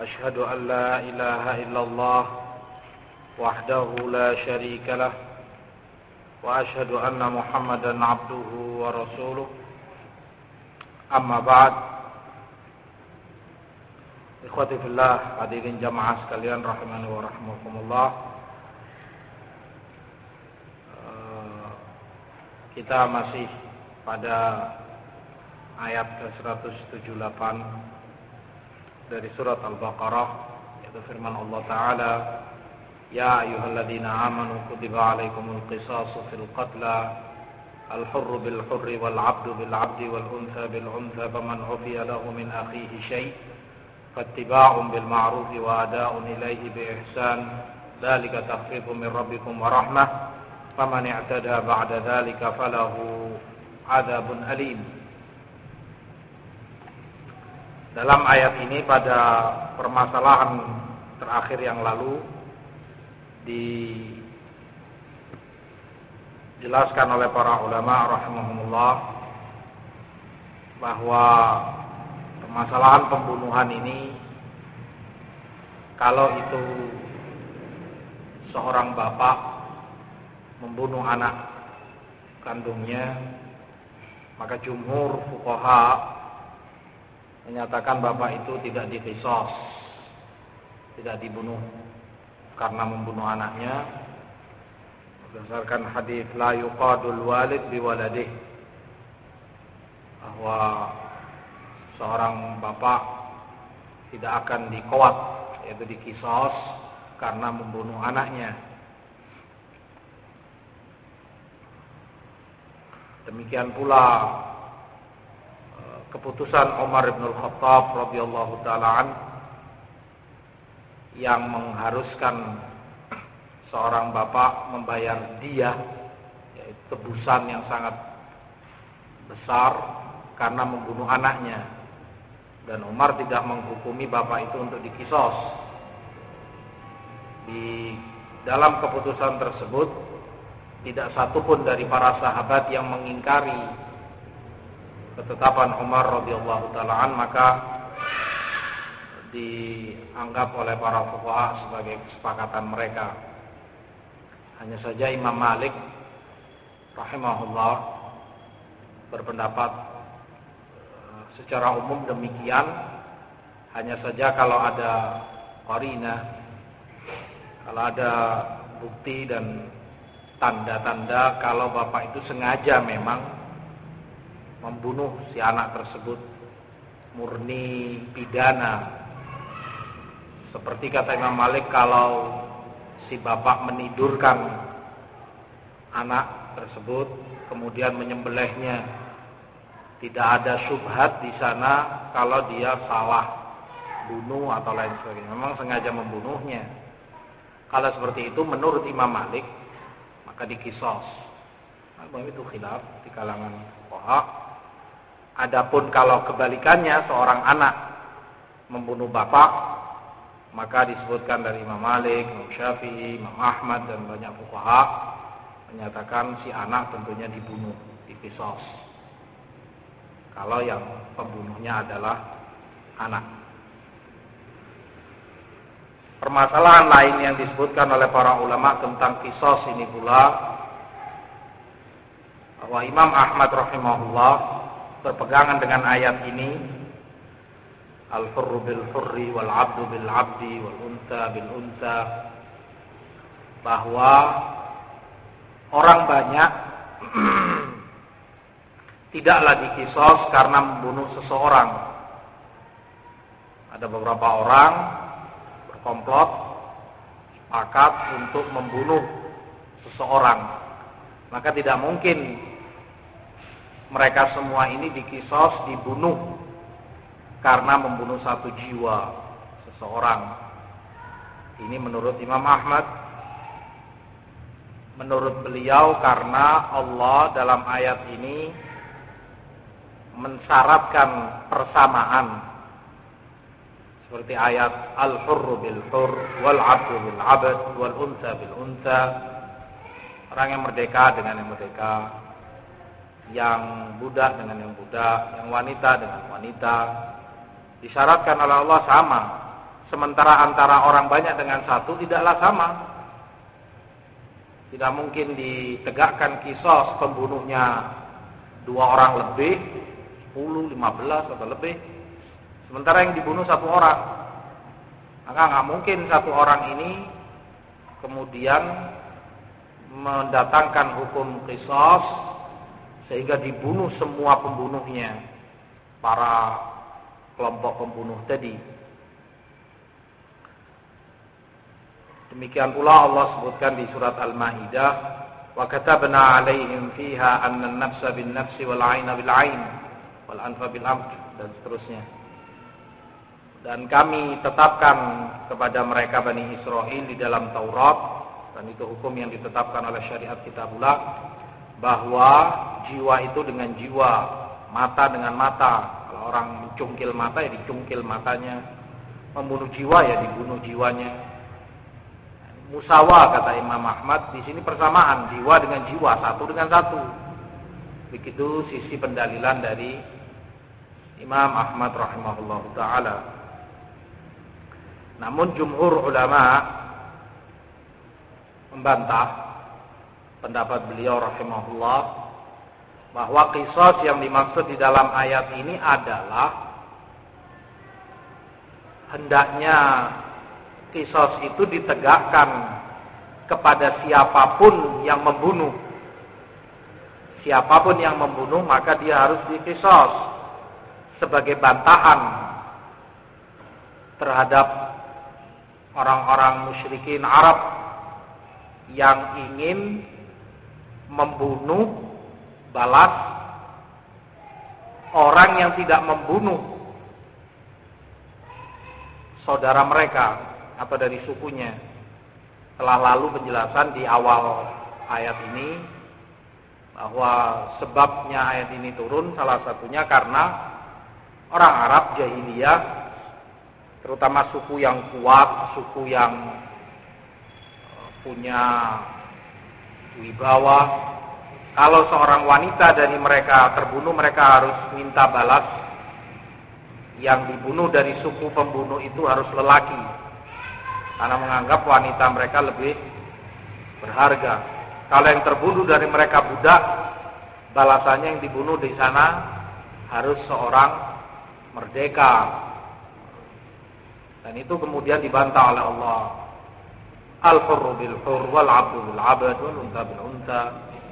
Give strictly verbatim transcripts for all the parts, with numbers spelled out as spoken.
أشهد أن لا إله إلا الله وحده لا شريك له وأشهد أن محمدا عبده ورسوله أما بعد. Ikhwati fillah, hadirin jamaah sekalian rahimani wa rahimakumullah. Kita masih pada ayat ke seratus tujuh puluh delapan dari surat Al-Baqarah, yaitu firman Allah Ta'ala, Ya ayyuhalladzina amanu kutiba alaikumul qisasu fil qatla al-hurru bil hurri wal abdu bil abdi wal untha bil untha faman ufiya lahu min akhihi syai' fattiba'un bil ma'rufi wa ada'un ilaihi bi ihsan dzalika takhfifun min rabbikum wa rahmah faman i'tada ba'da dzalika falahu 'adzabun alim. Dalam ayat ini, pada permasalahan terakhir yang lalu dijelaskan oleh para ulama rahimahumullah bahwa permasalahan pembunuhan ini, kalau itu seorang bapak membunuh anak kandungnya, maka jumhur fuqaha menyatakan bapak itu tidak diqisas, tidak dibunuh karena membunuh anaknya, berdasarkan hadis la yuqadul walid biwaladih, bahwa seorang bapak tidak akan diqawat, yaitu diqisas karena membunuh anaknya. Demikian pula keputusan Umar bin Khattab radhiyallahu taala an yang mengharuskan seorang bapak membayar diyah, yaitu tebusan yang sangat besar karena membunuh anaknya, dan Umar tidak menghukumi bapak itu untuk diqisas. Di dalam keputusan tersebut tidak satupun dari para sahabat yang mengingkari ketetapan Umar radhiyallahu taala an, maka dianggap oleh para fuqaha sebagai kesepakatan mereka. Hanya saja Imam Malik rahimahullah berpendapat secara umum demikian, hanya saja kalau ada qarinah, kalau ada bukti dan tanda-tanda kalau bapak itu sengaja memang membunuh si anak tersebut murni pidana. Seperti kata Imam Malik, kalau si bapak menidurkan anak tersebut kemudian menyembelihnya, tidak ada syubhat di sana kalau dia salah bunuh atau lain sebagainya, memang sengaja membunuhnya. Kalau seperti itu menurut Imam Malik maka diqisas. Nah, itu khilaf di kalangan fuqaha. Adapun kalau kebalikannya, seorang anak membunuh bapak, maka disebutkan dari Imam Malik, Imam Syafi'i, Imam Ahmad dan banyak fuqaha menyatakan si anak tentunya dibunuh, diqisas, kalau yang pembunuhnya adalah anak. Permasalahan lain yang disebutkan oleh para ulama tentang qisas ini pula, bahwa Imam Ahmad rahimahullah berpegangan dengan ayat ini, al-hurru bil hurri wal abdu bil abdi wal unta bil unta, bahwa orang banyak tidaklah diqisas karena membunuh seseorang. Ada beberapa orang berkomplot sepakat untuk membunuh seseorang, maka tidak mungkin mereka semua ini diqisas, dibunuh karena membunuh satu jiwa seseorang. Ini menurut Imam Ahmad. Menurut beliau karena Allah dalam ayat ini mensyaratkan persamaan. Seperti ayat al-hurru bil hurr wal 'abdu bil 'abd wal untha bil untha. Orang yang merdeka dengan yang merdeka, yang budak dengan yang budak, yang wanita dengan wanita. Disyaratkan oleh Allah sama, sementara antara orang banyak dengan satu tidaklah sama. Tidak mungkin ditegakkan kisos pembunuhnya dua orang lebih, sepuluh, lima belas atau lebih, sementara yang dibunuh satu orang. Maka nggak mungkin satu orang ini kemudian mendatangkan hukum kisos sehingga dibunuh semua pembunuhnya, para kelompok pembunuh tadi. Demikian pula Allah sebutkan di surat Al-Maidah, wa katabna 'alaihim fiha anna an-nafsa bin-nafsi wal 'aina bil-'ain wal anfa bil-anf, dan seterusnya. Dan kami tetapkan kepada mereka Bani Israel di dalam Taurat, dan itu hukum yang ditetapkan oleh syariat kitabullah, bahwa jiwa itu dengan jiwa, mata dengan mata. Kalau orang mencungkil mata ya dicungkil matanya, membunuh jiwa ya dibunuh jiwanya. Musawa kata Imam Ahmad, di sini persamaan jiwa dengan jiwa, satu dengan satu. Begitu sisi pendalilan dari Imam Ahmad rahimahullah taala. Namun jumhur ulama membantah pendapat beliau rahimahullah bahwa qisas yang dimaksud di dalam ayat ini adalah hendaknya qisas itu ditegakkan kepada siapapun yang membunuh. Siapapun yang membunuh maka dia harus diqisas sebagai bantahan terhadap orang-orang musyrikin Arab yang ingin membunuh balas orang yang tidak membunuh saudara mereka atau dari sukunya. Telah lalu penjelasan di awal ayat ini bahwa sebabnya ayat ini turun salah satunya karena orang Arab jahiliyah, terutama suku yang kuat, suku yang punya wibawa, kalau seorang wanita dari mereka terbunuh, mereka harus minta balas. Yang dibunuh dari suku pembunuh itu harus lelaki, karena menganggap wanita mereka lebih berharga. Kalau yang terbunuh dari mereka budak, balasannya yang dibunuh di sana harus seorang merdeka. Dan itu kemudian dibantah oleh Allah. Al-hurru bil-hurr wal-'abdu bil-'abd wal-unta bil-unta.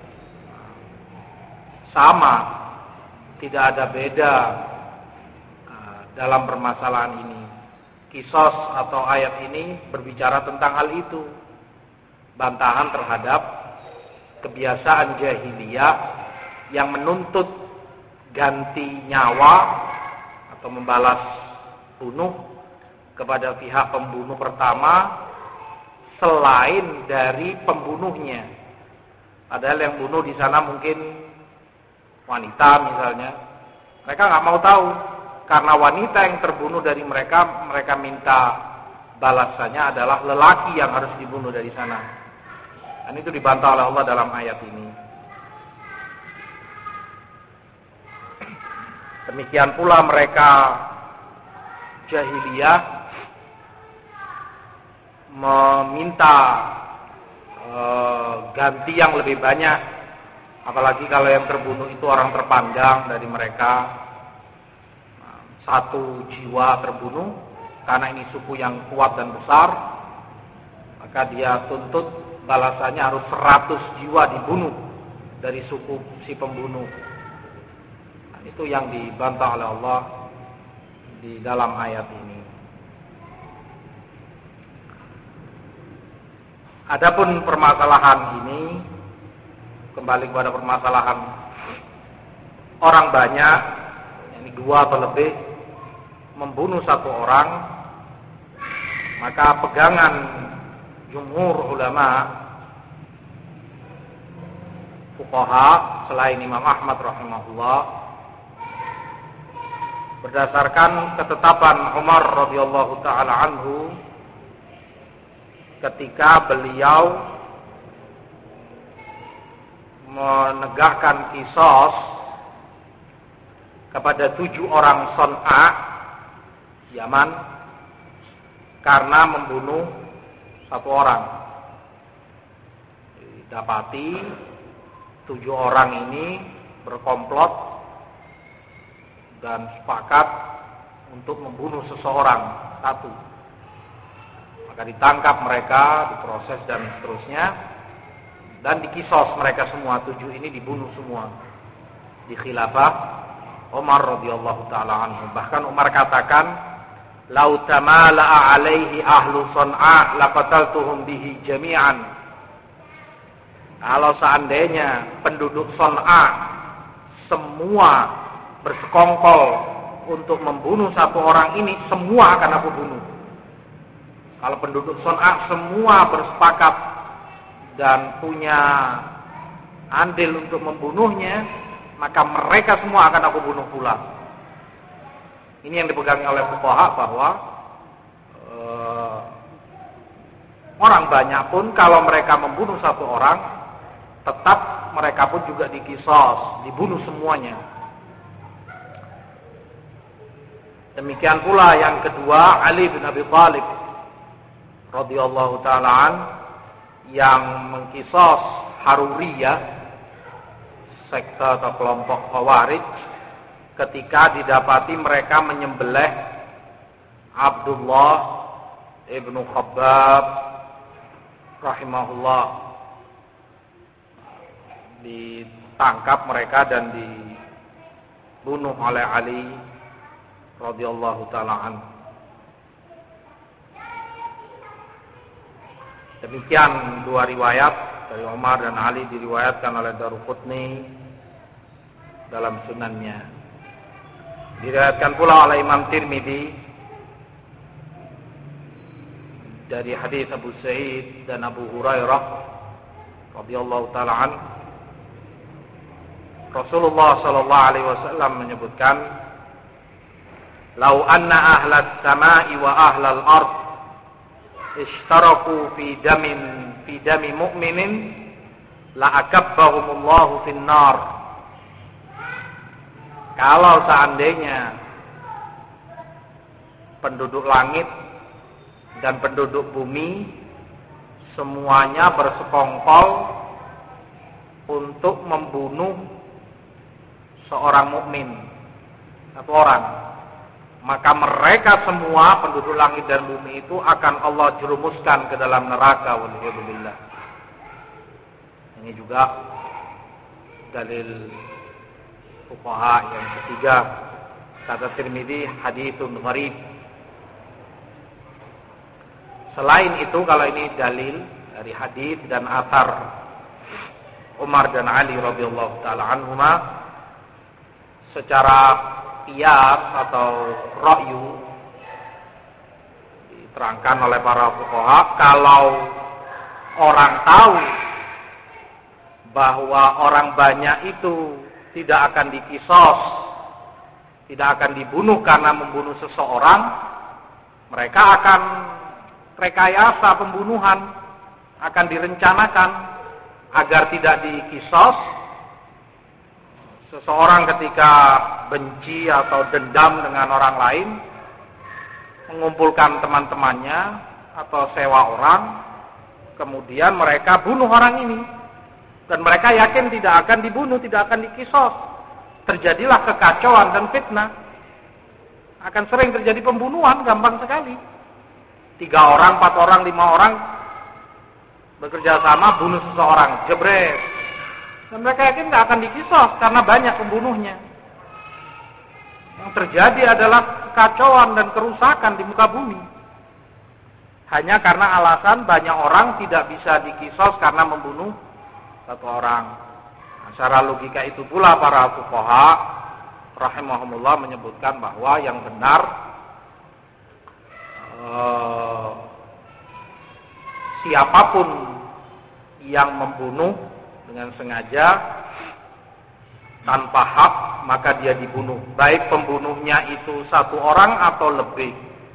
Sama, tidak ada beda dalam permasalahan ini. Qisas atau ayat ini berbicara tentang hal itu. Bantahan terhadap kebiasaan jahiliyah yang menuntut ganti nyawa atau membalas bunuh kepada pihak pembunuh pertama selain dari pembunuhnya. Padahal yang bunuh di sana mungkin wanita misalnya. Mereka nggak mau tahu. Karena wanita yang terbunuh dari mereka, mereka minta balasannya adalah lelaki yang harus dibunuh dari sana. Dan itu dibantah oleh Allah dalam ayat ini. Demikian pula mereka jahiliyah meminta e, ganti yang lebih banyak. Apalagi kalau yang terbunuh itu orang terpandang dari mereka. Satu jiwa terbunuh karena ini suku yang kuat dan besar, maka dia tuntut balasannya harus seratus jiwa dibunuh dari suku si pembunuh. Nah, itu yang dibantah oleh Allah di dalam ayat ini. Adapun permasalahan ini kembali kepada permasalahan orang banyak, ini dua atau lebih, membunuh satu orang, maka pegangan jumhur ulama fuqaha selain Imam Ahmad rahimahullah, berdasarkan ketetapan Umar radhiyallahu taala anhu ketika beliau menegakkan qisas kepada tujuh orang Son'a Yaman karena membunuh satu orang. Didapati tujuh orang ini berkomplot dan sepakat untuk membunuh seseorang satu. Maka ditangkap mereka, diproses dan seterusnya, dan dikisos mereka semua, tujuh ini dibunuh semua di khilafah Umar radhiyallahu taala anhu. Bahkan Umar katakan, "Lau tamala'a alaihi ahlu Son'a laqataltuhum bihi jami'an." Kalau seandainya penduduk Son'a semua bersekongkol untuk membunuh satu orang ini, semua akan aku bunuh. Kalau penduduk Son'a semua bersepakat dan punya andil untuk membunuhnya, maka mereka semua akan aku bunuh pula. Ini yang dipegangi oleh fuqaha bahwa uh, orang banyak pun kalau mereka membunuh satu orang, tetap mereka pun juga dikisos, dibunuh semuanya. Demikian pula yang kedua, Ali bin Abi Thalib radhiyallahu taala an yang mengkisos Haruriyah, sekte atau kelompok Khawarij, ketika didapati mereka menyembelih Abdullah ibnu Khabbab rahimahullah. Ditangkap mereka dan dibunuh oleh Ali radhiyallahu taala anhu. Demikian dua riwayat dari Umar dan Ali diriwayatkan oleh Daruqutni dalam sunannya. Diriwayatkan pula oleh Imam Tirmidzi dari hadis Abu Sa'id dan Abu Hurairah radhiyallahu taala an. Rasulullah sallallahu alaihi wasallam menyebutkan, "Lau anna ahlas samai wa ahlal ard ishtaraku fi damin fi dami mu'minin la akabbahumullahu finnar." Kalau seandainya penduduk langit dan penduduk bumi semuanya bersekongkol untuk membunuh seorang mukmin, satu orang, maka mereka semua penduduk langit dan bumi itu akan Allah jerumuskan ke dalam neraka, waliyadzubillah. Ini juga dalil fuqaha yang ketiga. Kata Tirmidzi, haditsun gharib. Selain itu, kalau ini dalil dari hadis dan athar Umar dan Ali radhiyallahu taala anhuma, secara qiyas atau ra'yu diterangkan oleh para fuqaha, kalau orang tahu bahwa orang banyak itu tidak akan dikisos, tidak akan dibunuh karena membunuh seseorang, mereka akan rekayasa pembunuhan, akan direncanakan agar tidak dikisos. Seseorang ketika benci atau dendam dengan orang lain, mengumpulkan teman-temannya atau sewa orang, kemudian mereka bunuh orang ini. Dan mereka yakin tidak akan dibunuh, tidak akan dikisos. Terjadilah kekacauan dan fitnah. Akan sering terjadi pembunuhan, gampang sekali. Tiga orang, empat orang, lima orang bekerja sama bunuh seseorang, jebret. Dan mereka yakin tidak akan dikisos karena banyak pembunuhnya. Yang terjadi adalah kekacauan dan kerusakan di muka bumi. Hanya karena alasan banyak orang tidak bisa dikisos karena membunuh satu orang. Nah, secara logika itu pula para fuqaha rahimahumullah menyebutkan bahwa yang benar eh, siapapun yang membunuh dengan sengaja tanpa hak, maka dia dibunuh, baik pembunuhnya itu satu orang atau lebih.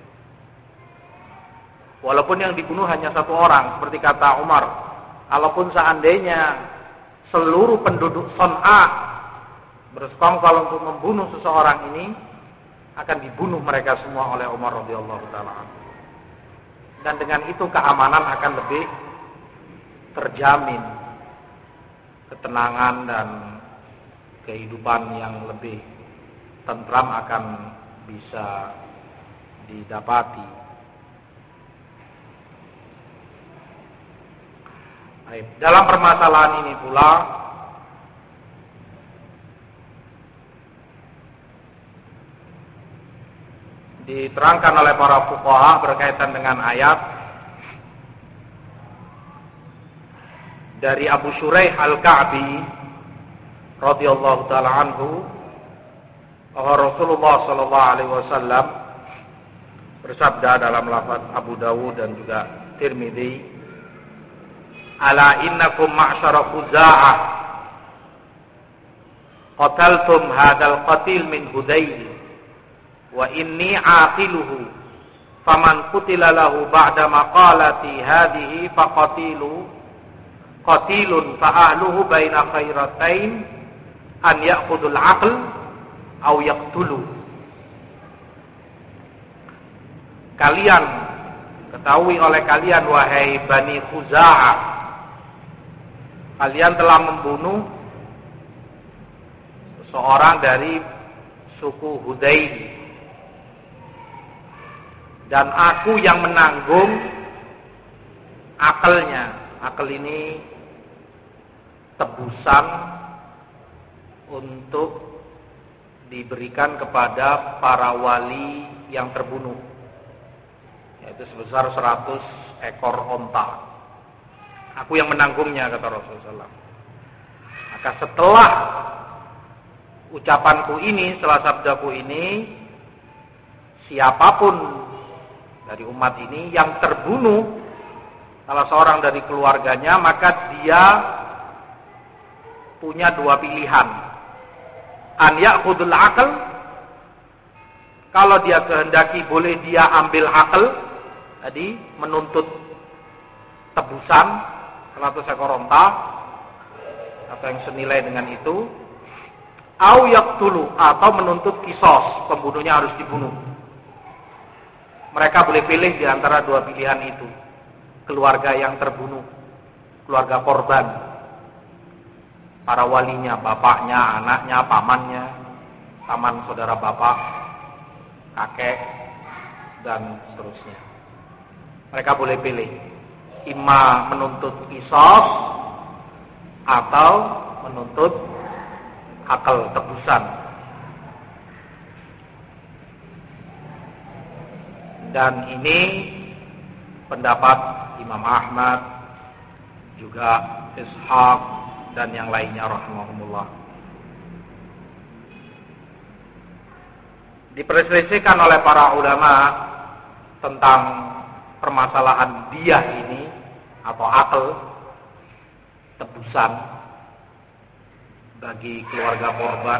Walaupun yang dibunuh hanya satu orang, seperti kata Umar, walaupun seandainya seluruh penduduk Son'a bersekongkol untuk membunuh seseorang ini, akan dibunuh mereka semua oleh Umar radhiyallahu taala anhu. dan dengan itu keamanan akan lebih terjamin, ketenangan dan kehidupan yang lebih tentram akan bisa didapati. Baik, dalam permasalahan ini pula diterangkan oleh para fuqaha berkaitan dengan ayat dari Abu Shuraih Al-Ka'bi radhiyallahu taala anhu bahwa Rasulullah sallallahu alaihi wasallam bersabda dalam lafaz Abu Dawud dan juga Tirmidzi, "Ala innakum ma'syara Khuza'ah qataltum hadzal qatil min Hudayl wa inni aqiluhu faman qutila lahu ba'da maqalati hadhihi faqatilu qatilun fa ahluhu baina khairatain an ya'khudul aql aw yaqtulu." Kalian ketahui oleh kalian wahai Bani Khuza'ah, kalian telah membunuh seorang dari suku Hudayl dan aku yang menanggung akalnya. Akal ini tebusan untuk diberikan kepada para wali yang terbunuh, yaitu sebesar seratus ekor onta. Aku yang menanggungnya, kata Rasulullah shallallahu alaihi wasallam. Maka setelah ucapanku ini, setelah sabdaku ini, siapapun dari umat ini yang terbunuh salah seorang dari keluarganya, maka dia punya dua pilihan. An ya'khudul aql, kalau dia kehendaki boleh dia ambil akal, tadi menuntut tebusan seratus ekor onta atau yang senilai dengan itu, au yaqtulu, atau menuntut kisos, pembunuhnya harus dibunuh. Mereka boleh pilih di antara dua pilihan itu. Keluarga yang terbunuh, keluarga korban, para walinya, bapaknya, anaknya, pamannya, paman saudara bapak, kakek, dan seterusnya. Mereka boleh pilih, imma menuntut kisos atau menuntut akal, tebusan. Dan ini pendapat Imam Ahmad, juga Ishaq dan yang lainnya rahimahumullah. Diperselisihkan oleh para ulama tentang permasalahan diyah ini atau akal, tebusan bagi keluarga korban,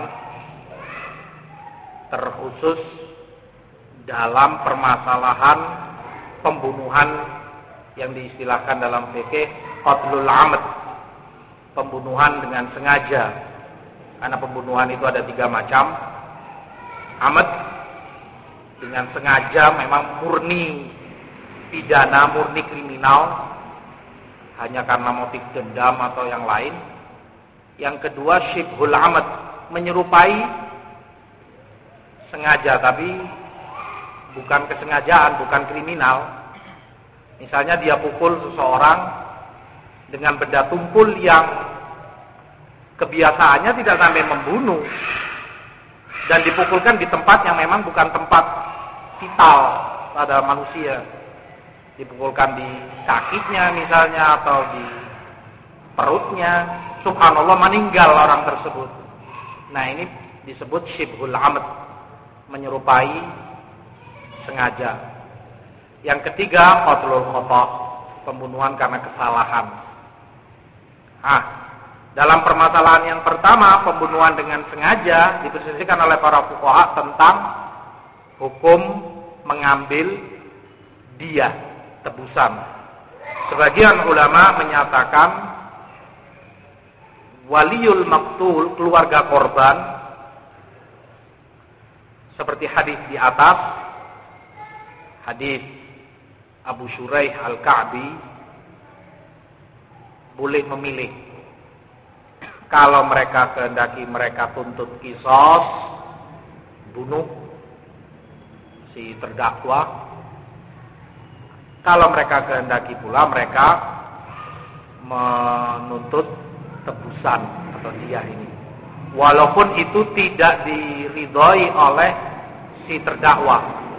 terkhusus dalam permasalahan pembunuhan yang diistilahkan dalam fikih qatlul amd, pembunuhan dengan sengaja. Karena pembunuhan itu ada tiga macam. Amd dengan sengaja, memang murni pidana, murni kriminal, hanya karena motif dendam atau yang lain. Yang kedua syibhul amd, menyerupai sengaja tapi bukan kesengajaan, bukan kriminal. Misalnya dia pukul seseorang dengan benda tumpul yang kebiasaannya tidak sampai membunuh, dan dipukulkan di tempat yang memang bukan tempat vital pada manusia. Dipukulkan di kakinya misalnya atau di perutnya, subhanallah meninggal orang tersebut. Nah, ini disebut syibhul amd, menyerupai sengaja. Yang ketiga qatlul khata, pembunuhan karena kesalahan. Ah, dalam permasalahan yang pertama, pembunuhan dengan sengaja, diperselisihkan oleh para fuqaha tentang hukum mengambil diyah, tebusan. Sebagian ulama menyatakan waliyul maqtul, keluarga korban, seperti hadis di atas, hadis Abu Shuraih Al-Ka'bi boleh memilih. Kalau mereka kehendaki mereka tuntut qisas, bunuh si terdakwa. Kalau mereka kehendaki pula mereka menuntut tebusan atau diyah ini. Walaupun itu tidak diridhoi oleh si terdakwa.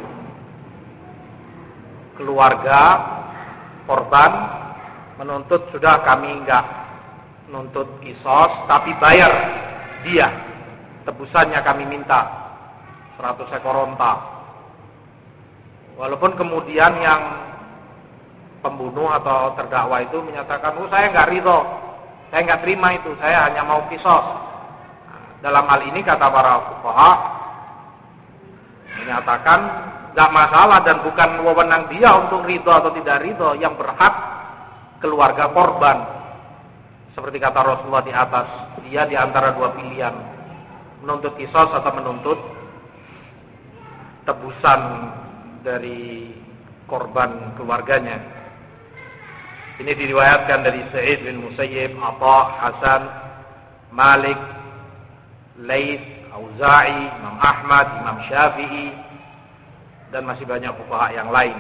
Keluarga korban menuntut, sudah kami enggak menuntut qisas tapi bayar dia. Tebusannya kami minta seratus ekor onta. Walaupun kemudian yang pembunuh atau terdakwa itu menyatakan, oh saya enggak ridho, saya enggak terima itu, saya hanya mau qisas. Dalam hal ini kata para fuqaha menyatakan enggak masalah dan bukan wewenang dia untuk ridho atau tidak ridho, yang berhak keluarga korban. Seperti kata Rasulullah di atas, dia di antara dua pilihan, menuntut qisas atau menuntut tebusan dari korban keluarganya. Ini diriwayatkan dari Sa'id bin Musayyib, Atha, Hasan, Malik, Laits, Auza'i, Imam Ahmad, Imam Syafi'i, dan masih banyak fuqaha yang lain.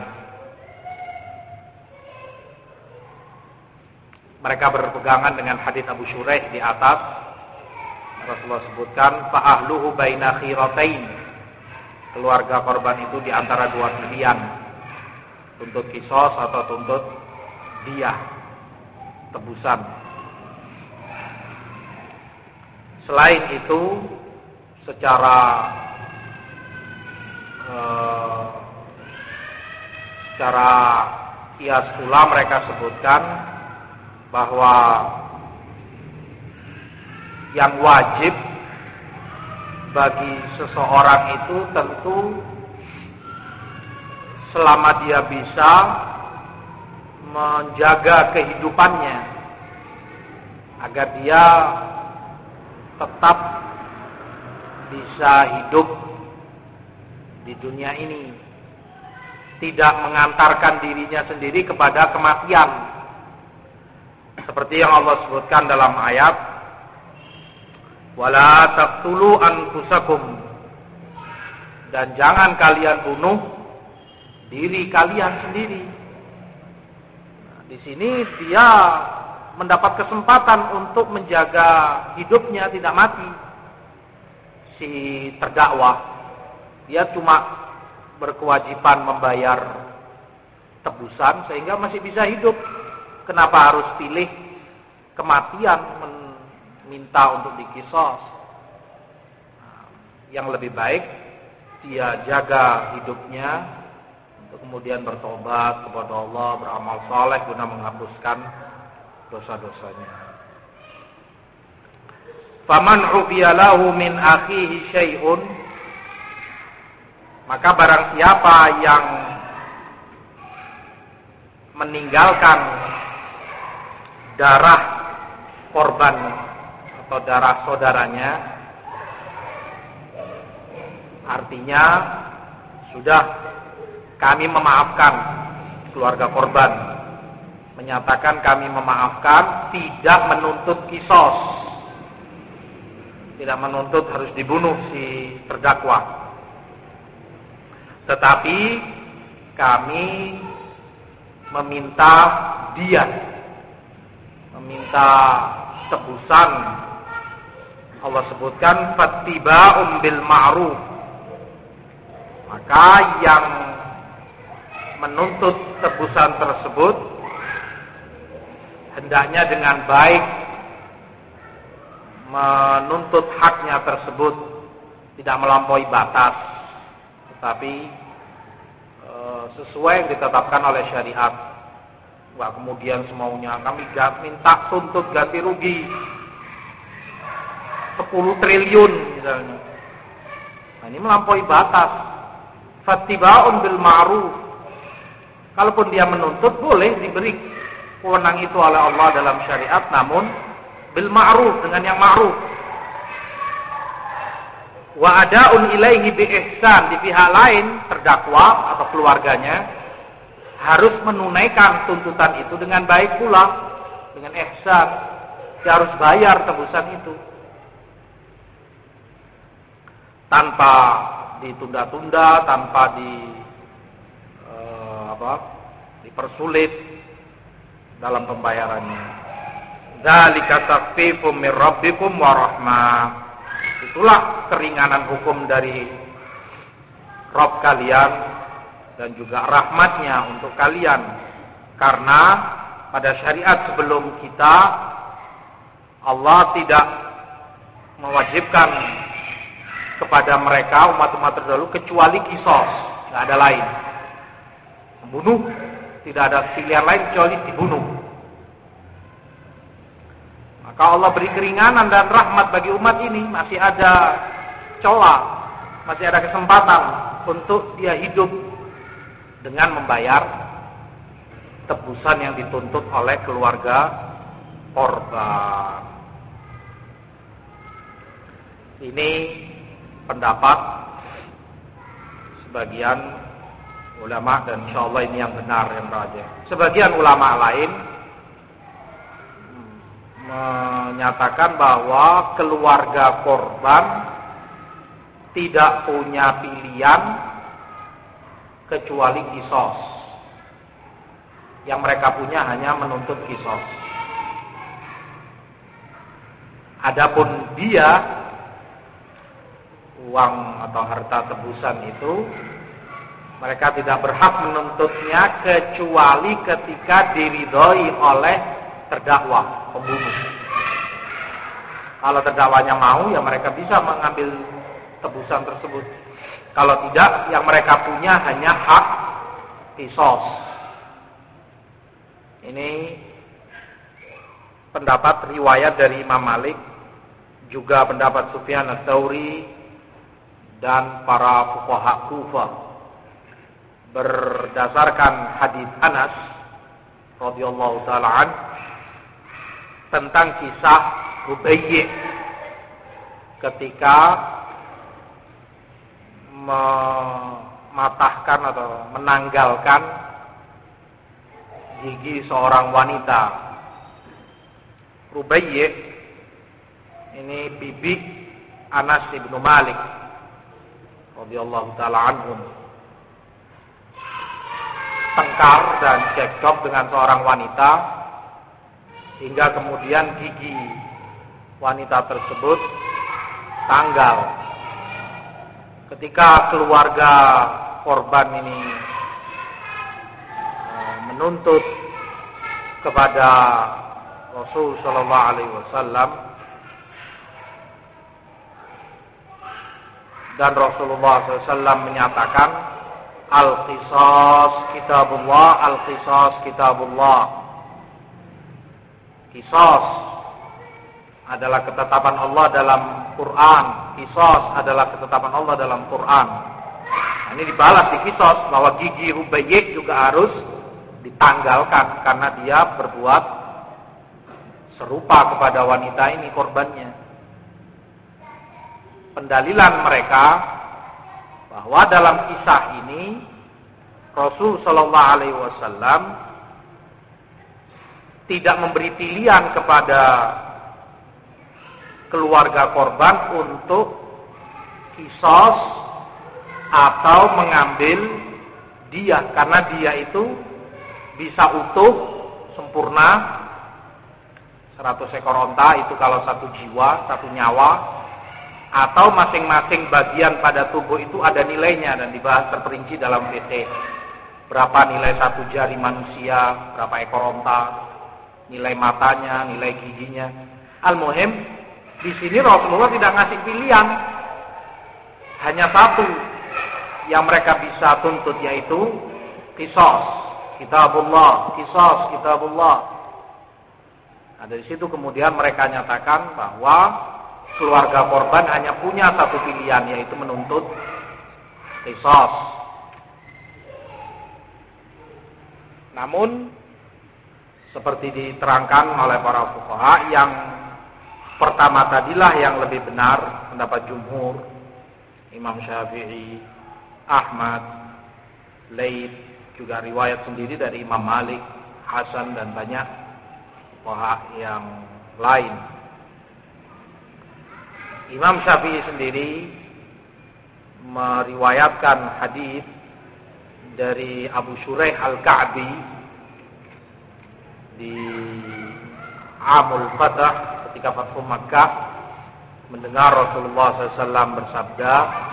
Mereka berpegangan dengan hadits Abu Shuraih di atas. Rasulullah sebutkan, fa ahluhu baina khiratain. Keluarga korban itu di antara dua pilihan, tuntut qisas atau tuntut diyah, tebusan. Selain itu, secara eh, secara kias pula mereka sebutkan bahwa yang wajib bagi seseorang itu tentu selama dia bisa menjaga kehidupannya agar dia tetap bisa hidup di dunia ini, tidak mengantarkan dirinya sendiri kepada kematian, seperti yang Allah sebutkan dalam ayat, wala taqtulu anfusakum, dan jangan kalian bunuh diri kalian sendiri. Nah, di sini dia mendapat kesempatan untuk menjaga hidupnya tidak mati. Si terdakwa, dia cuma berkewajiban membayar tebusan sehingga masih bisa hidup. Kenapa harus pilih kematian, meminta untuk diqisas? Yang lebih baik dia jaga hidupnya untuk kemudian bertobat kepada Allah, beramal saleh guna menghapuskan dosa-dosanya. Faman ufiya lahu min akhihi syai'un, maka barang siapa yang meninggalkan darah korban atau darah saudaranya, artinya sudah kami memaafkan keluarga korban, menyatakan kami memaafkan, tidak menuntut qisas, tidak menuntut harus dibunuh si terdakwa, tetapi kami meminta diyah, meminta tebusan. Allah sebutkan fattiba'um bil ma'ruf, maka yang menuntut tebusan tersebut hendaknya dengan baik menuntut haknya tersebut, tidak melampaui batas, tetapi e, sesuai yang ditetapkan oleh syariat. Enggak kemudian semaunya kami minta tuntut ganti rugi sepuluh triliun misalnya. Nah, ini melampaui batas. Fattiba'un bil ma'ruf. Kalaupun dia menuntut, boleh diberi wewenang itu oleh Allah dalam syariat, namun bil ma'ruf, dengan yang ma'ruf. Wa ada'un ilaihi bi ihsan, di pihak lain terdakwa atau keluarganya harus menunaikan tuntutan itu dengan baik pula, dengan ihsan. Dia harus bayar tebusan itu tanpa ditunda-tunda, tanpa di eh, apa? dipersulit dalam pembayarannya. Dzalika takhfifum mir rabbikum wa rahmah. Itulah keringanan hukum dari Rabb kalian dan juga rahmatnya untuk kalian. Karena pada syariat sebelum kita, Allah tidak mewajibkan kepada mereka umat-umat terdahulu kecuali kisos, tidak ada lain. Membunuh, tidak ada pilihan lain kecuali dibunuh. Maka Allah beri keringanan dan rahmat bagi umat ini, masih ada celah, masih ada kesempatan untuk dia hidup dengan membayar tebusan yang dituntut oleh keluarga korban. Ini pendapat sebagian ulama dan insyaallah ini yang benar, yang rajih. Sebagian ulama lain menyatakan bahwa keluarga korban tidak punya pilihan kecuali kisos. Yang mereka punya hanya menuntut kisos. Adapun dia, uang atau harta tebusan itu, mereka tidak berhak menuntutnya kecuali ketika diridhoi oleh terdakwa, pembunuh. Kalau terdakwanya mau, ya mereka bisa mengambil tebusan tersebut. Kalau tidak, yang mereka punya hanya hak kisos. Ini pendapat riwayat dari Imam Malik, juga pendapat Sufyan Ats-Tsauri dan para fuqaha Kufah, berdasarkan hadis Anas radhiyallahu taala an tentang kisah Rubayyi ketika mematahkan atau menanggalkan gigi seorang wanita. Rubayyi ini bibi Anas bin Malik radhiyallahu taala anhum. Tengkar dan cekcok dengan seorang wanita hingga kemudian gigi wanita tersebut tanggal. Ketika keluarga korban ini menuntut kepada Rasul sallallahu alaihi wasallam, dan Rasulullah sallallahu alaihi wasallam menyatakan, Al-Qisas kitabullah, Al-Qisas kitabullah. Qisas adalah ketetapan Allah dalam Quran. Qisas adalah ketetapan Allah dalam Quran. Nah, ini dibalas di Qisas bahwa gigi Rubayyi juga harus ditanggalkan karena dia berbuat serupa kepada wanita ini, korbannya. Pendalilan mereka bahwa dalam kisah ini Rasul sallallahu alaihi wasallam tidak memberi pilihan kepada keluarga korban untuk kisos atau mengambil dia, karena dia itu bisa utuh sempurna seratus ekor onta, itu kalau satu jiwa, satu nyawa, atau masing-masing bagian pada tubuh itu ada nilainya dan dibahas terperinci dalam fikih. Berapa nilai satu jari manusia, berapa ekor onta, nilai matanya, nilai giginya. Al-muhim, di sini Rasulullah tidak ngasih pilihan. Hanya satu yang mereka bisa tuntut, yaitu qisas, kitabullah, qisas, kitabullah. Nah, dari situ kemudian mereka nyatakan bahwa keluarga korban hanya punya satu pilihan, yaitu menuntut qisas. Namun seperti diterangkan oleh para fuqaha, yang pertama tadilah yang lebih benar, pendapat jumhur, Imam Syafi'i, Ahmad, Laits, juga riwayat sendiri dari Imam Malik, Hasan dan banyak fuqaha yang lain. Imam Syafi'i sendiri meriwayatkan hadis dari Abu Shuraih Al-Ka'bi di Amul Fatah ketika Fathu Makkah, mendengar Rasulullah shallallahu alaihi wasallam bersabda,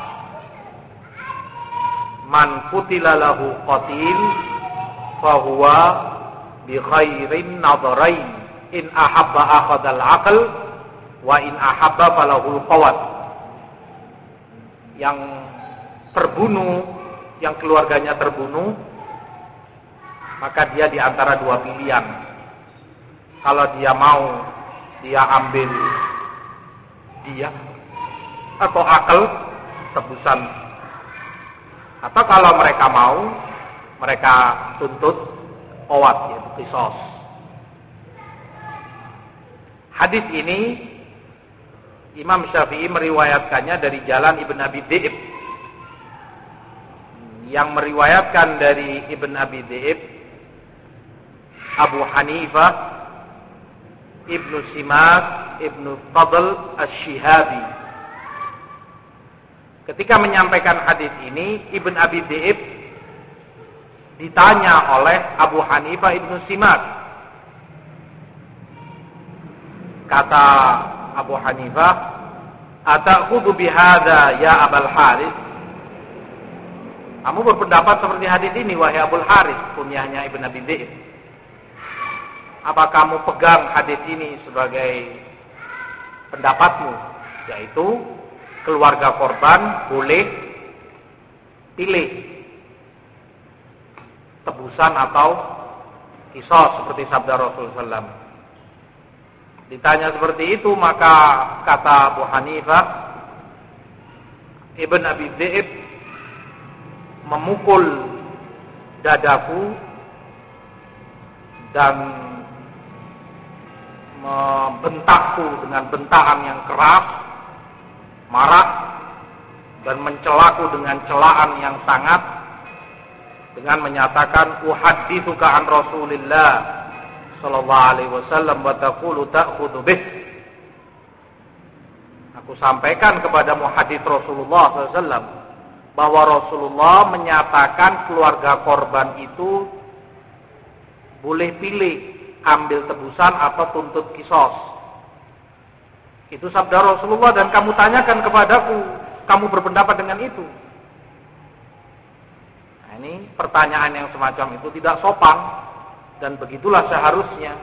"Man qutila lahu qatil, fahuwa bi khairin nadharain, in ahabba akhadal aql, wa in ahabba falahul qawat." Yang terbunuh, yang keluarganya terbunuh, maka dia di antara dua pilihan. Kalau dia mau, dia ambil dia atau akal, tebusan. Atau kalau mereka mau, mereka tuntut qawat, yaitu qisas. Hadis ini Imam Syafi'i meriwayatkannya dari jalan Ibn Abi Dhi'b. Yang meriwayatkan dari Ibn Abi Dhi'b Abu Hanifah, Ibnu Simak, Ibnu Fadl Asy-Syihabi. Ketika menyampaikan hadis ini, Ibn Abi Dhi'b ditanya oleh Abu Hanifah Ibnu Simak. Kata Abu Hanifah, "Atakhudhu bihadza ya Abul Harits?" Kamu berpendapat seperti hadis ini wahai Abul Harits, kunyahnya Ibn Abi Dhi'b. Apa kamu pegang hadis ini sebagai pendapatmu, yaitu keluarga korban boleh pilih tebusan atau qisas seperti sabda Rasulullah sallallahu alaihi wasallam. Ditanya seperti itu, maka kata Abu Hanifah, Ibn Abi Dhi'b memukul dadaku dan membentakku dengan bentakan yang keras, marah, dan mencelaku dengan celaan yang sangat, dengan menyatakan, "Uhadditsuka an Rasulillah sallallahu alaihi wasallam wa taqulu ta'khudhu bih." Aku sampaikan kepadamu hadis Rasulullah sallallahu alaihi wasallam bahwa Rasulullah menyatakan keluarga korban itu boleh pilih ambil tebusan atau tuntut qisas. Itu sabda Rasulullah dan kamu tanyakan kepadaku, kamu berpendapat dengan itu. Nah, ini pertanyaan yang semacam itu tidak sopan dan begitulah seharusnya.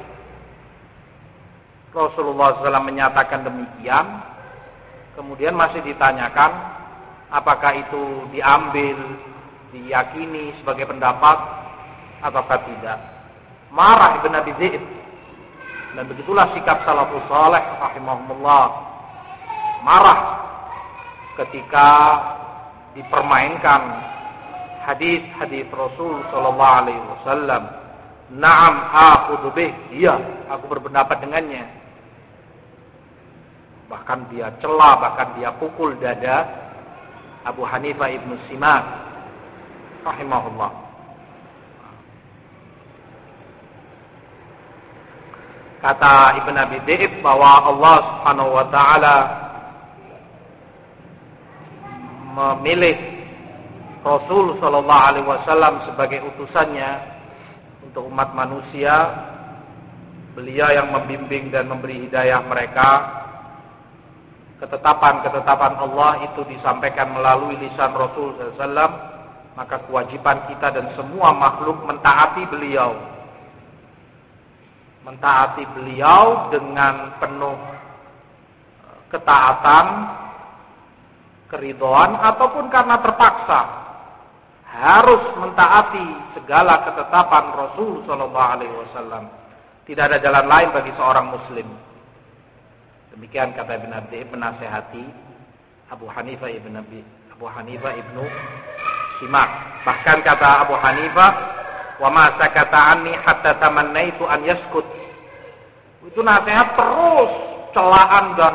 Rasulullah shallallahu alaihi wasallam menyatakan demikian, kemudian masih ditanyakan apakah itu diambil, diyakini sebagai pendapat ataukah tidak. Marah Ibn Abi Dhi'b. Dan begitulah sikap salafus saleh rahimahumullah. Marah ketika dipermainkan hadis-hadis Rasul sallallahu alaihi wasallam. Na'am akhudhu bih. Iya, aku berpendapat dengannya. Bahkan dia cela, bahkan dia pukul dada Abu Hanifah Ibnu Simak rahimahullah. Kata Ibn Abi Dhi'b bahwa Allah Subhanahu wa taala memilih Rasul sallallahu alaihi wasallam sebagai utusannya untuk umat manusia. Beliau yang membimbing dan memberi hidayah mereka. Ketetapan-ketetapan Allah itu disampaikan melalui lisan Rasul sallallahu alaihi wasallam, maka kewajiban kita dan semua makhluk mentaati beliau. Mentaati beliau dengan penuh ketaatan, keridhaan, ataupun karena terpaksa harus mentaati segala ketetapan Rasul sallallahu alaihi wasallam. Tidak ada jalan lain bagi seorang muslim. Demikian kata Ibn Abi Dhi'b menasihati Abu Hanifah Ibn Abi Abu Hanifah Ibnu Simak. Bahkan kata Abu Hanifah, "Wa ma sakata anni hatta tamannaitu an yaskut." Itu nasihat terus, celaan dan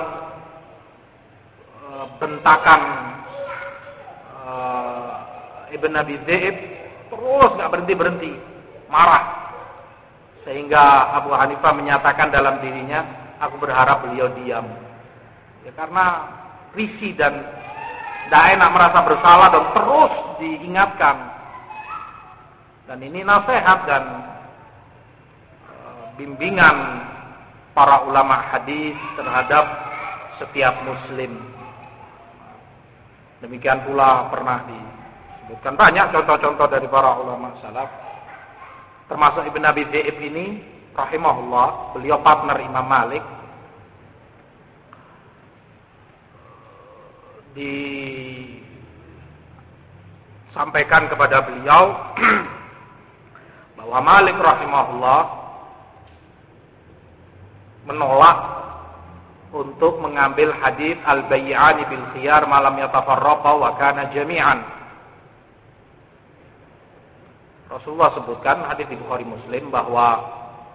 e, bentakan e, Ibn Abi Dhi'b terus nggak berhenti-berhenti, marah. Sehingga Abu Hanifah menyatakan dalam dirinya, aku berharap beliau diam. Ya, karena risih dan tidak enak, merasa bersalah dan terus diingatkan. Dan ini nasihat dan uh, bimbingan para ulama hadis terhadap setiap muslim. Demikian pula pernah disebutkan banyak contoh-contoh dari para ulama salaf, termasuk Ibn Abi Dhi'ib ini rahimahullah, beliau partner Imam Malik. Disampaikan kepada beliau bahwa Malik rahimahullah menolak untuk mengambil hadis al-bay'ani bil khiyar malam yatafarraqa wa kana jami'an. Rasulullah sebutkan hadis di Bukhari Muslim bahwa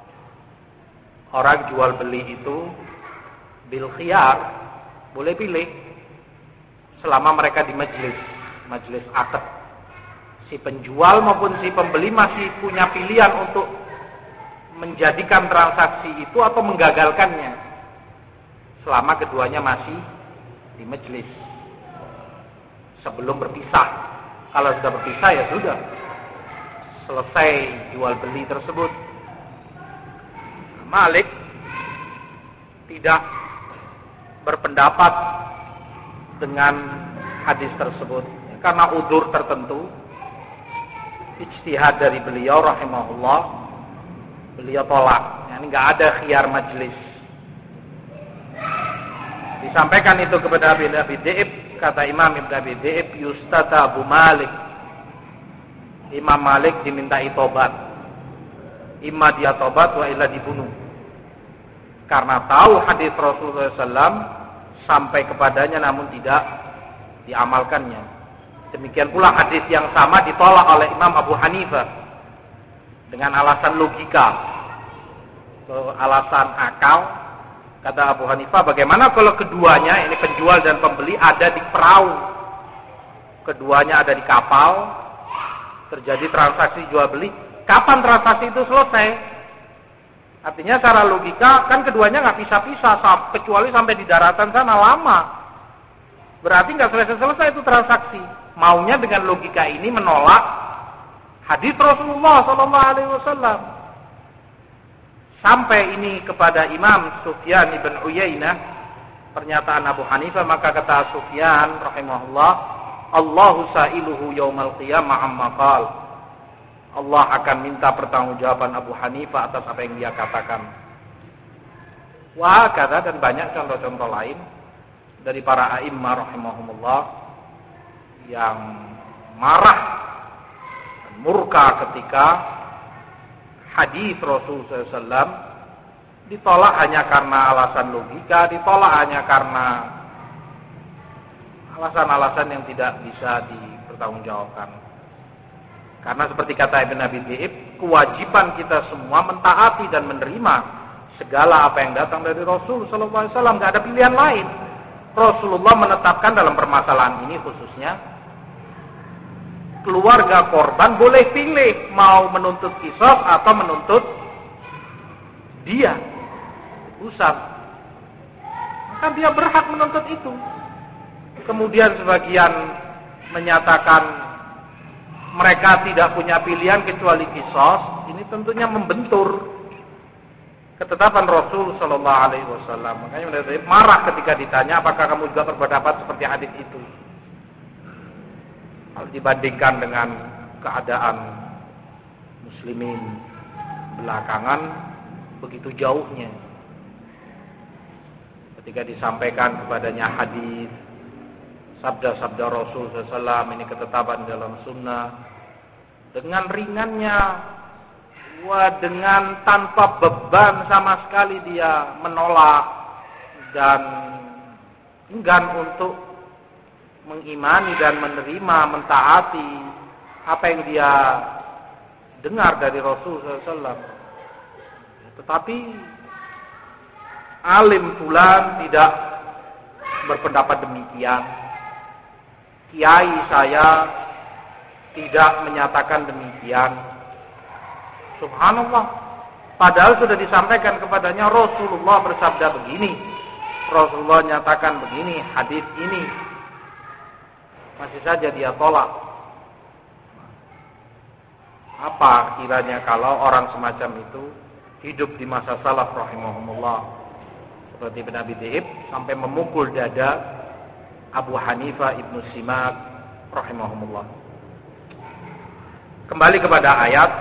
orang jual beli itu bil khiyar, boleh pilih selama mereka di majelis, majelis akad. Si penjual maupun si pembeli masih punya pilihan untuk menjadikan transaksi itu atau menggagalkannya selama keduanya masih di majelis sebelum berpisah. Kalau sudah berpisah ya sudah, selesai jual beli tersebut. Malik tidak berpendapat dengan hadis tersebut karena udzur tertentu. Ijtihad dari beliau rahimahullah, beliau tolak. Yani enggak ada khiyar majlis. Disampaikan itu kepada Ibn Abi Dhi'ib, kata Imam Ibn Abi Dhi'ib, yustatabu Malik. Imam Malik dimintai tobat. Imma dia tobat wa illa dibunuh. Karena tahu hadis Rasulullah sallallahu alaihi wasallam sampai kepadanya namun tidak diamalkannya. Demikian pula hadis yang sama ditolak oleh Imam Abu Hanifah dengan alasan logika, alasan akal. Kata Abu Hanifah, bagaimana kalau keduanya, ini penjual dan pembeli, ada di perahu, keduanya ada di kapal, terjadi transaksi jual beli. Kapan transaksi itu selesai? Artinya secara logika kan keduanya nggak pisah-pisah, kecuali sampai di daratan sana lama. Berarti nggak selesai-selesai itu transaksi. Maunya dengan logika ini menolak hadis Rasulullah sallallahu alaihi wasallam. Sampai ini kepada Imam Sufyan ibn Uyainah, pernyataan Abu Hanifah, maka kata Sufyan rahimahullah, Allahu sa'iluhu yaumal qiyamah amma qal. Allah akan minta pertanggungjawaban Abu Hanifah atas apa yang dia katakan. Wah, kata dan banyak contoh-contoh lain dari para a'immah rahimahumullah yang marah dan murka ketika hadis Rasulullah sallallahu alaihi wasallam ditolak hanya karena alasan logika, ditolak hanya karena alasan-alasan yang tidak bisa dipertanggungjawabkan. Karena seperti kata Ibn Abi Dhi'ib, kewajiban kita semua mentaati dan menerima segala apa yang datang dari Rasul sallallahu alaihi wasallam, enggak ada pilihan lain. Rasulullah menetapkan dalam permasalahan ini khususnya, keluarga korban boleh pilih mau menuntut qisas atau menuntut dia usah. Maka dia berhak menuntut itu. Kemudian sebagian menyatakan mereka tidak punya pilihan kecuali qisas. Ini tentunya membentur ketetapan Rasul sallallahu alaihi wasallam. Makanya mereka marah ketika ditanya, apakah kamu juga berpendapat seperti hadis itu? Kalau dibandingkan dengan keadaan muslimin belakangan, begitu jauhnya. Ketika disampaikan kepadanya hadis, sabda-sabda Rasul sallallahu alaihi wasallam, ini ketetapan dalam sunnah, dengan ringannya, wah, dengan tanpa beban sama sekali dia menolak dan enggan untuk mengimani dan menerima, mentaati apa yang dia dengar dari Rasul sallallahu alaihi wasallam. Tetapi alim fulan tidak berpendapat demikian. Kiai saya tidak menyatakan demikian. Subhanallah. Padahal sudah disampaikan kepadanya Rasulullah bersabda begini. Rasulullah nyatakan begini, hadis ini. Masih saja dia tolak. Apa kiranya kalau orang semacam itu hidup di masa salaf rahimahumullah, seperti Ibn Abi Dhi'ib, sampai memukul dada Abu Hanifah Ibnu Simak rahimahumullah. Kembali kepada ayat.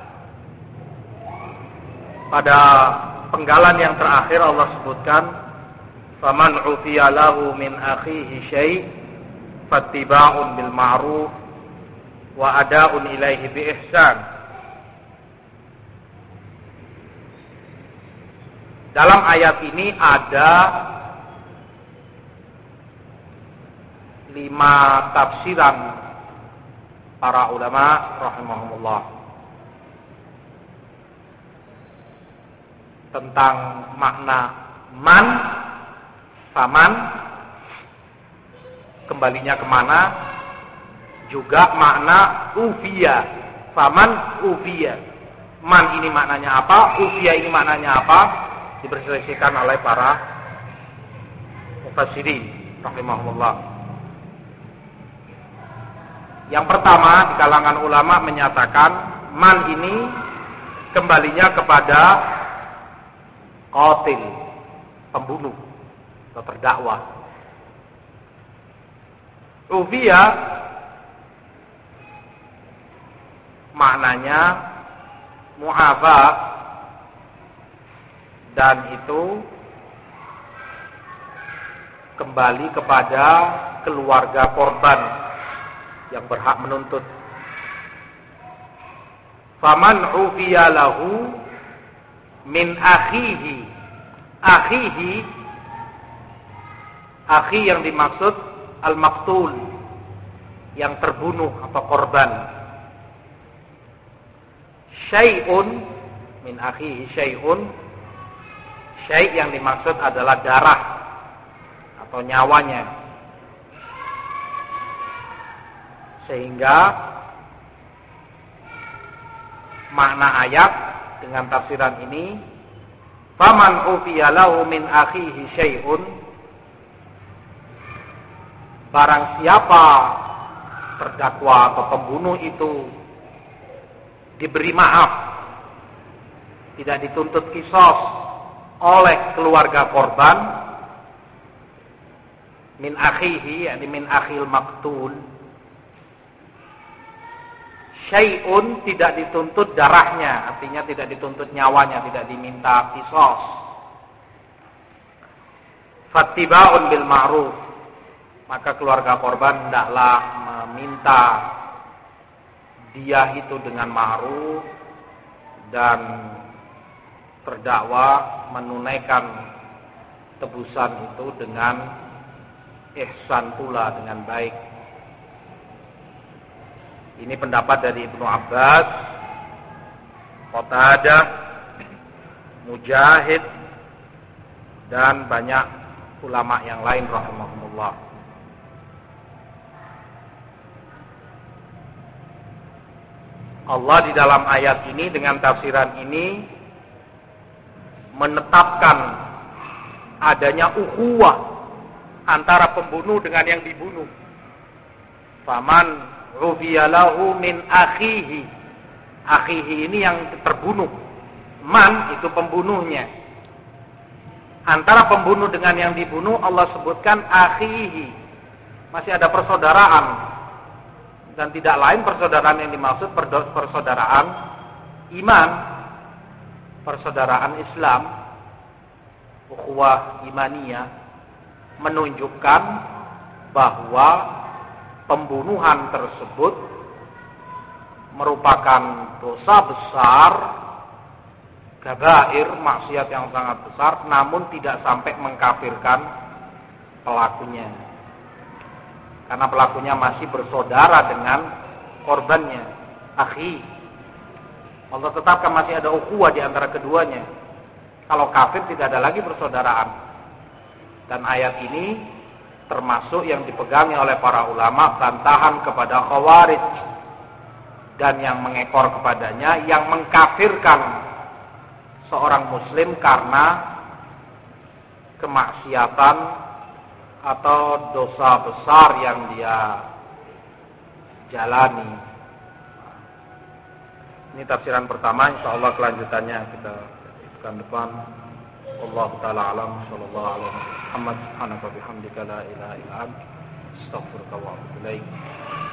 Pada penggalan yang terakhir Allah sebutkan, faman ufiya lahu min akhihi syai' fattiba'un bil ma'ruf wa ada'un ilaihi bi ihsan. Dalam ayat ini ada lima tafsiran para ulama rahimahumullah tentang makna man, faman, kembalinya kemana, juga makna ufiya, faman ufiya. Man ini maknanya apa, ufiya ini maknanya apa, diperselisihkan oleh para mufassirin rahimahullah. Yang pertama di kalangan ulama menyatakan man ini kembalinya kepada qatil, pembunuh atau terdakwa. Ufiya maknanya mu'afa, dan itu kembali kepada keluarga korban yang berhak menuntut. Faman ufiya lahu min akhihi, akhihi, akhi yang dimaksud al-maqtul, yang terbunuh atau korban. Syai'un min akhihi syai'un, syai' yang dimaksud adalah darah atau nyawanya. Sehingga makna ayat dengan tafsiran ini, faman ufiya lahu min akhihi syai'un, barang siapa terdakwa atau pembunuh itu diberi maaf, tidak dituntut qisas oleh keluarga korban, min akhihi, yakni min akhil maqtul, syai'un tidak dituntut darahnya, artinya tidak dituntut nyawanya, tidak diminta qisas. Fattiba'un bil ma'ruf, maka keluarga korban hendaklah meminta dia itu dengan ma'ruf, dan terdakwa menunaikan tebusan itu dengan ihsan pula, dengan baik. Ini pendapat dari Ibnu Abbas, Qatadah, Mujahid, dan banyak ulama yang lain rahimahumullah. Allah di dalam ayat ini dengan tafsiran ini menetapkan adanya ukhuwah antara pembunuh dengan yang dibunuh. Faman ufiya lahu min akhihi, akhihi ini yang terbunuh, man itu pembunuhnya. Antara pembunuh dengan yang dibunuh Allah sebutkan akhihi, masih ada persaudaraan, dan tidak lain persaudaraan yang dimaksud persaudaraan iman, persaudaraan Islam, ukhuwah imaniyah, menunjukkan bahwa pembunuhan tersebut merupakan dosa besar, kabair, maksiat yang sangat besar, namun tidak sampai mengkafirkan pelakunya, karena pelakunya masih bersaudara dengan korbannya, akhi. Allah tetapkan masih ada ukhuwah di antara keduanya. Kalau kafir tidak ada lagi persaudaraan. Dan ayat ini termasuk yang dipegangi oleh para ulama bantahan kepada Khawarij dan yang mengekor kepadanya, yang mengkafirkan seorang muslim karena kemaksiatan atau dosa besar yang dia jalani. Ini tafsiran pertama, insyaallah kelanjutannya kita akan depan. Wallahu taala alam, sallallahu alaihi Muhammad subhanaka bihamdika la ilaha illa anta astaghfiruka wa atubu ilaik.